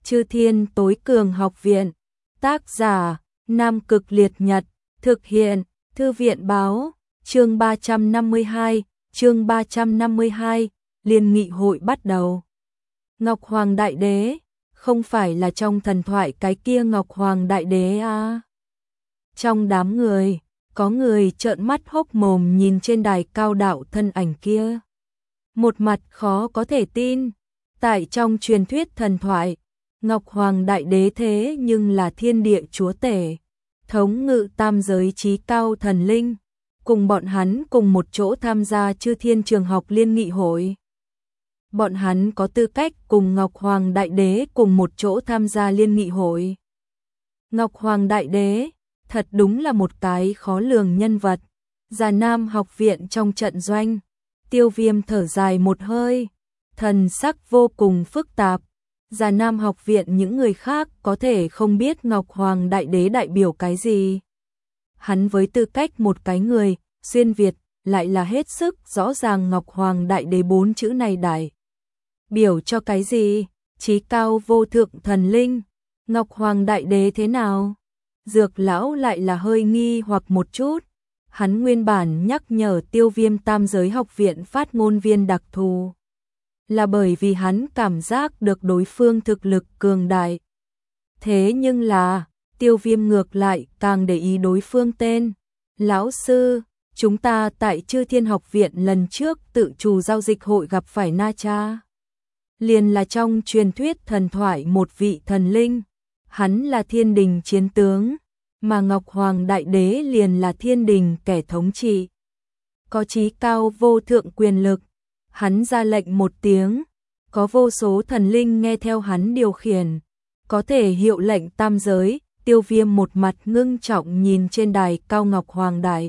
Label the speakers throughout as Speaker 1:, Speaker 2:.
Speaker 1: Chư Thiên Tối Cường Học Viện. Tác giả: Nam Cực Liệt Nhật. Thực hiện: Thư viện báo. Chương 352. Chương 352. Liên nghị hội bắt đầu. Ngọc Hoàng Đại Đế, không phải là trong thần thoại cái kia Ngọc Hoàng Đại Đế à? Trong đám người, có người trợn mắt hốc mồm nhìn trên đài cao đạo thân ảnh kia. Một mặt khó có thể tin, tại trong truyền thuyết thần thoại, Ngọc Hoàng Đại Đế thế nhưng là thiên địa chúa tể, thống ngự tam giới chí cao thần linh, cùng bọn hắn cùng một chỗ tham gia Chư Thiên Trường Học Liên Nghị Hội. Bọn hắn có tư cách cùng Ngọc Hoàng Đại Đế cùng một chỗ tham gia Liên Nghị Hội. Ngọc Hoàng Đại Đế, thật đúng là một cái khó lường nhân vật. Già Nam Học Viện trong trận doanh, Tiêu Viêm thở dài một hơi, thần sắc vô cùng phức tạp. Già Nam Học Viện những người khác có thể không biết Ngọc Hoàng Đại Đế đại biểu cái gì. Hắn với tư cách một cái người xuyên Việt lại là hết sức rõ ràng Ngọc Hoàng Đại Đế 4 chữ này đại biểu cho cái gì. Chí cao vô thượng thần linh, Ngọc Hoàng Đại Đế thế nào? Dược lão lại là hơi nghi hoặc một chút. Hắn nguyên bản nhắc nhở Tiêu Viêm tam giới học viện phát ngôn viên đặc thù, là bởi vì hắn cảm giác được đối phương thực lực cường đại. Thế nhưng là, Tiêu Viêm ngược lại càng để ý đối phương tên. Lão sư, chúng ta tại Chư Thiên Học Viện lần trước tự chủ giao dịch hội gặp phải Na Cha. Liền là trong truyền thuyết thần thoại một vị thần linh, hắn là thiên đình chiến tướng, mà Ngọc Hoàng Đại Đế liền là thiên đình kẻ thống trị. Có chí cao vô thượng quyền lực, hắn ra lệnh một tiếng, có vô số thần linh nghe theo hắn điều khiển, có thể hiệu lệnh tam giới. Tiêu Viêm một mặt ngưng trọng nhìn trên đài cao Ngọc Hoàng Đại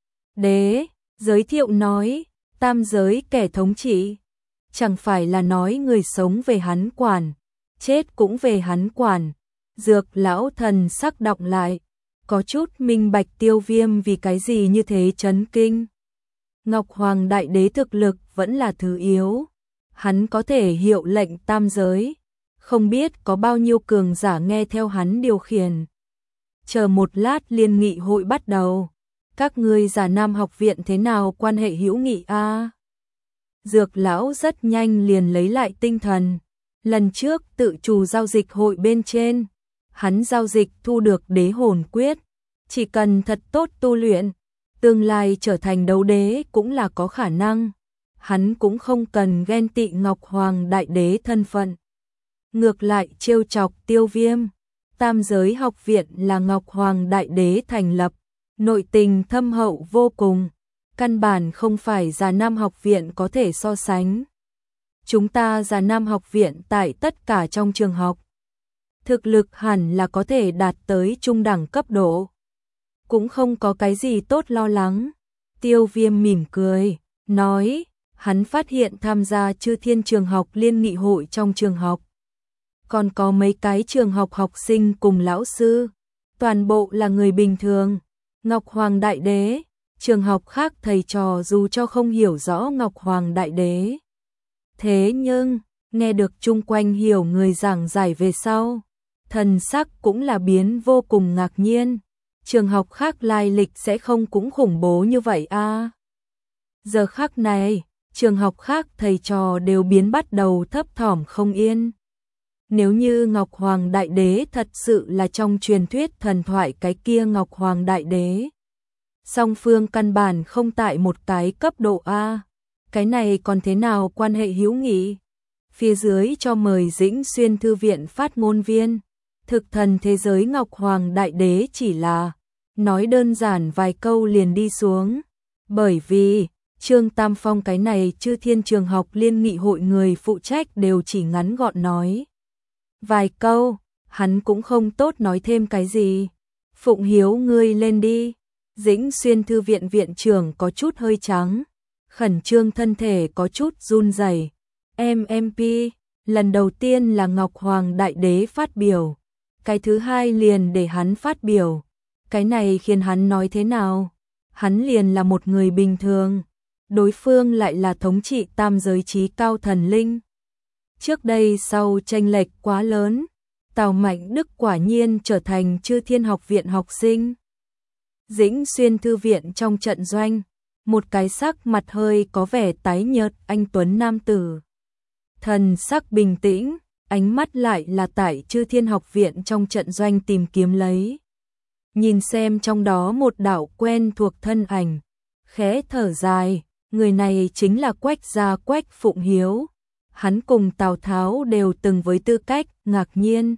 Speaker 1: Đế, giới thiệu nói, tam giới kẻ thống trị, chẳng phải là nói người sống về hắn quản, chết cũng về hắn quản. Dược lão thần sắc đọc lại, có chút minh bạch Tiêu Viêm vì cái gì như thế chấn kinh. Ngọc Hoàng Đại Đế thực lực vẫn là thứ yếu, hắn có thể hiệu lệnh tam giới, không biết có bao nhiêu cường giả nghe theo hắn điều khiển. Chờ một lát liên nghị hội bắt đầu, các ngươi Già Nam Học Viện thế nào quan hệ hữu nghị a? Dược lão rất nhanh liền lấy lại tinh thần. Lần trước tự chủ giao dịch hội bên trên, hắn giao dịch thu được đế hồn quyết, chỉ cần thật tốt tu luyện, tương lai trở thành đấu đế cũng là có khả năng. Hắn cũng không cần ghen tị Ngọc Hoàng Đại Đế thân phận. Ngược lại trêu chọc Tiêu Viêm. Tam giới học viện là Ngọc Hoàng Đại Đế thành lập, nội tình thâm hậu vô cùng, căn bản không phải Già Nam Học Viện có thể so sánh. Chúng ta Già Nam Học Viện tại tất cả trong trường học, thực lực hẳn là có thể đạt tới trung đẳng cấp độ, cũng không có cái gì tốt lo lắng. Tiêu Viêm mỉm cười, nói, hắn phát hiện tham gia Chư Thiên Trường Học Liên Nghị Hội trong trường học, còn có mấy cái trường học học sinh cùng lão sư, toàn bộ là người bình thường. Ngọc Hoàng Đại Đế, trường học khác thầy trò dù cho không hiểu rõ Ngọc Hoàng Đại Đế, thế nhưng nghe được chung quanh hiểu người giảng giải về sau, thần sắc cũng là biến vô cùng ngạc nhiên. Trường học khác lai lịch sẽ không cũng khủng bố như vậy a? Giờ khắc này, trường học khác thầy trò đều biến bắt đầu thấp thỏm không yên. Nếu như Ngọc Hoàng Đại Đế thật sự là trong truyền thuyết thần thoại cái kia Ngọc Hoàng Đại Đế, song phương căn bản không tại một cái cấp độ A, cái này còn thế nào quan hệ hữu nghị? Phía dưới cho mời Dĩnh Xuyên Thư viện phát ngôn viên. Thực thần thế giới Ngọc Hoàng Đại Đế chỉ là nói đơn giản vài câu liền đi xuống, bởi vì Trương Tam Phong cái này Chư Thiên Trường Học Liên Nghị Hội người phụ trách đều chỉ ngắn gọn nói vài câu, hắn cũng không tốt nói thêm cái gì. Phụng Hiếu ngươi lên đi. Dĩnh Xuyên Thư viện viện trưởng có chút hơi trắng, khẩn trương thân thể có chút run rẩy. MMP, lần đầu tiên là Ngọc Hoàng Đại Đế phát biểu, cái thứ hai liền để hắn phát biểu, cái này khiến hắn nói thế nào? Hắn liền là một người bình thường, đối phương lại là thống trị tam giới chí cao thần linh. Trước đây sau chênh lệch quá lớn, Tào Mạnh Đức quả nhiên trở thành Chư Thiên Học viện học sinh. Dĩnh Xuyên thư viện trong trận doanh, một cái sắc mặt hơi có vẻ tái nhợt anh tuấn nam tử. Thần sắc bình tĩnh, ánh mắt lại là tại Chư Thiên Học viện trong trận doanh tìm kiếm lấy. Nhìn xem trong đó một đạo quen thuộc thân ảnh, khẽ thở dài, người này chính là Quách gia Quách Phụng Hiếu. Hắn cùng Tào Tháo đều từng với tư cách ngạc nhiên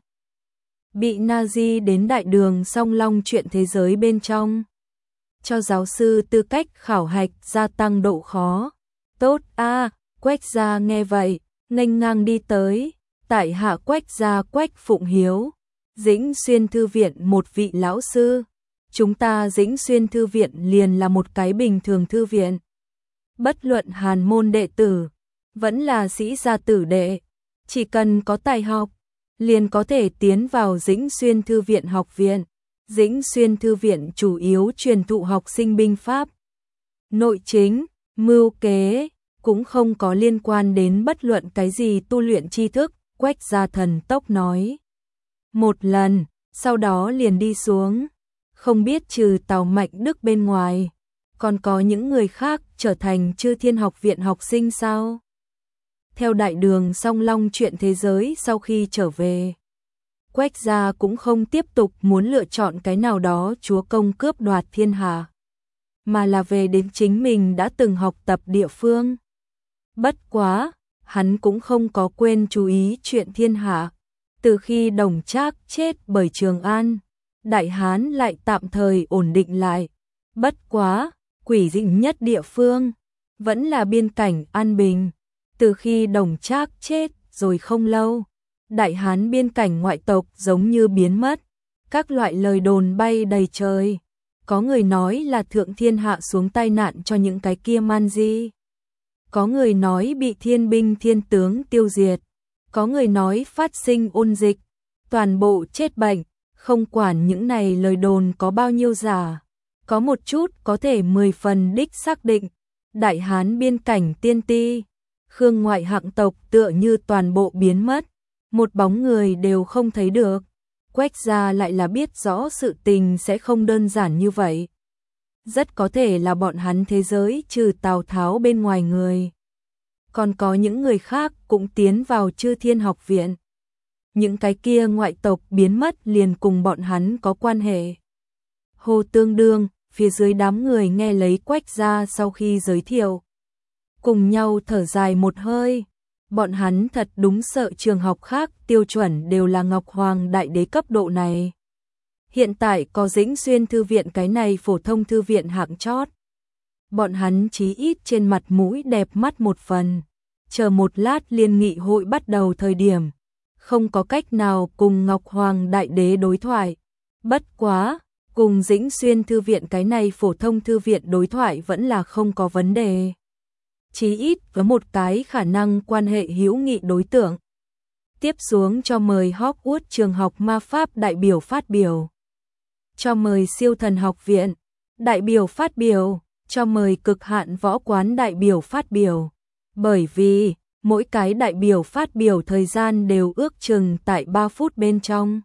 Speaker 1: bị Nazi đến đại đường Song Long chuyện thế giới bên trong, cho giáo sư tư cách khảo hạch gia tăng độ khó. Tốt a, Quách gia nghe vậy, nghênh ngang đi tới, tại hạ Quách gia Quách Phụng Hiếu, Dĩnh Xuyên thư viện một vị lão sư. Chúng ta Dĩnh Xuyên thư viện liền là một cái bình thường thư viện. Bất luận hàn môn đệ tử, vẫn là sĩ gia tử đệ, chỉ cần có tài học, liền có thể tiến vào Dĩnh Xuyên thư viện học viện. Dĩnh Xuyên thư viện chủ yếu truyền thụ học sinh binh pháp, nội chính, mưu kế, cũng không có liên quan đến bất luận cái gì tu luyện tri thức. Quách gia thần tốc nói một lần, sau đó liền đi xuống. Không biết trừ Tào Mạnh Đức bên ngoài, còn có những người khác trở thành Chư Thiên Học viện học sinh sao? Theo đại đường Song Long chuyện thế giới sau khi trở về, Quách gia cũng không tiếp tục muốn lựa chọn cái nào đó chúa công cướp đoạt thiên hạ, mà là về đến chính mình đã từng học tập địa phương. Bất quá, hắn cũng không có quên chú ý chuyện thiên hạ. Từ khi Đồng Trác chết bởi Trường An, Đại Hán lại tạm thời ổn định lại. Bất quá, quỷ dị nhất địa phương vẫn là biên cảnh An Bình. Từ khi Đồng Trác chết rồi không lâu, Đại Hán biên cảnh ngoại tộc giống như biến mất. Các loại lời đồn bay đầy trời. Có người nói là thượng thiên hạ xuống tai nạn cho những cái kia man di. Có người nói bị thiên binh thiên tướng tiêu diệt. Có người nói phát sinh ôn dịch, toàn bộ chết bệnh. Không quản những này lời đồn có bao nhiêu giả, có một chút có thể 10 phần đích xác định. Đại Hán biên cảnh Tiên Ti, Khương ngoại hạng tộc tựa như toàn bộ biến mất, một bóng người đều không thấy được. Quách gia lại là biết rõ sự tình sẽ không đơn giản như vậy. Rất có thể là bọn hắn thế giới trừ Tào Tháo bên ngoài người. Còn có những người khác cũng tiến vào Chư Thiên Học viện. Những cái kia ngoại tộc biến mất liền cùng bọn hắn có quan hệ. Hồ Tương Đương, phía dưới đám người nghe lấy Quách gia sau khi giới thiệu, cùng nhau thở dài một hơi. Bọn hắn thật đúng sợ trường học khác tiêu chuẩn đều là Ngọc Hoàng Đại Đế cấp độ này. Hiện tại có Dĩnh Xuyên thư viện cái này phổ thông thư viện hạng chót. Bọn hắn chí ít trên mặt mũi đẹp mắt một phần. Chờ một lát liên nghị hội bắt đầu thời điểm, không có cách nào cùng Ngọc Hoàng Đại Đế đối thoại. Bất quá, cùng Dĩnh Xuyên thư viện cái này phổ thông thư viện đối thoại vẫn là không có vấn đề. Chí ít với một cái khả năng quan hệ hữu nghị đối tượng. Tiếp xuống cho mời Hogwarts trường học ma pháp đại biểu phát biểu. Cho mời siêu thần học viện đại biểu phát biểu. Cho mời cực hạn võ quán đại biểu phát biểu. Bởi vì, mỗi cái đại biểu phát biểu thời gian đều ước chừng tại 3 phút bên trong.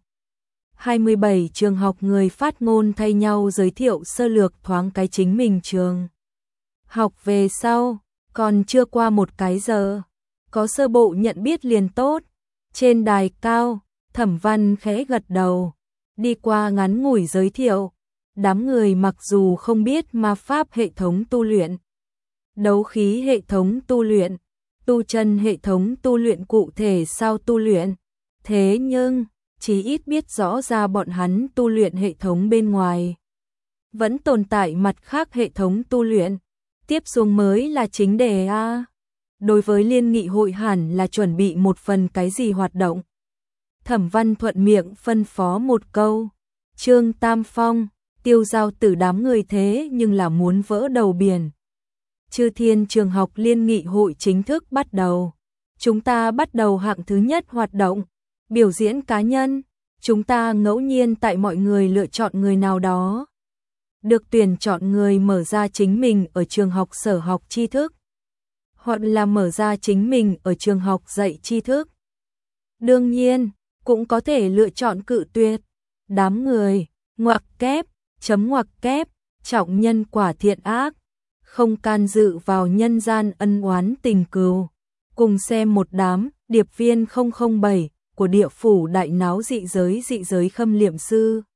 Speaker 1: 27 trường học người phát ngôn thay nhau giới thiệu sơ lược thoáng cái chính mình trường học về sau, còn chưa qua một cái giờ. Có sơ bộ nhận biết liền tốt. Trên đài cao, Thẩm Văn khẽ gật đầu, đi qua ngắn ngủi giới thiệu. Đám người mặc dù không biết ma pháp hệ thống tu luyện, đấu khí hệ thống tu luyện, tu chân hệ thống tu luyện cụ thể sao tu luyện, thế nhưng chỉ ít biết rõ ra bọn hắn tu luyện hệ thống bên ngoài vẫn tồn tại mặt khác hệ thống tu luyện. Tiếp xuống mới là chính đề a. Đối với liên nghị hội hẳn là chuẩn bị một phần cái gì hoạt động. Thẩm Văn thuận miệng phân phó một câu. Trương Tam Phong, Tiêu Giao Tử đám người thế nhưng là muốn vỡ đầu biển. Chư Thiên trường học liên nghị hội chính thức bắt đầu. Chúng ta bắt đầu hạng thứ nhất hoạt động, biểu diễn cá nhân. Chúng ta ngẫu nhiên tại mọi người lựa chọn người nào đó. Được tuyển chọn người mở ra chính mình ở trường học sở học tri thức. Hoặc là mở ra chính mình ở trường học dạy tri thức. Đương nhiên, cũng có thể lựa chọn cự tuyệt. Đám người, ngoặc kép, chấm ngoặc kép, trọng nhân quả thiện ác, không can dự vào nhân gian ân oán tình cừu. Cùng xem một đám, điệp viên 007 của địa phủ đại náo dị giới khâm liệm sư.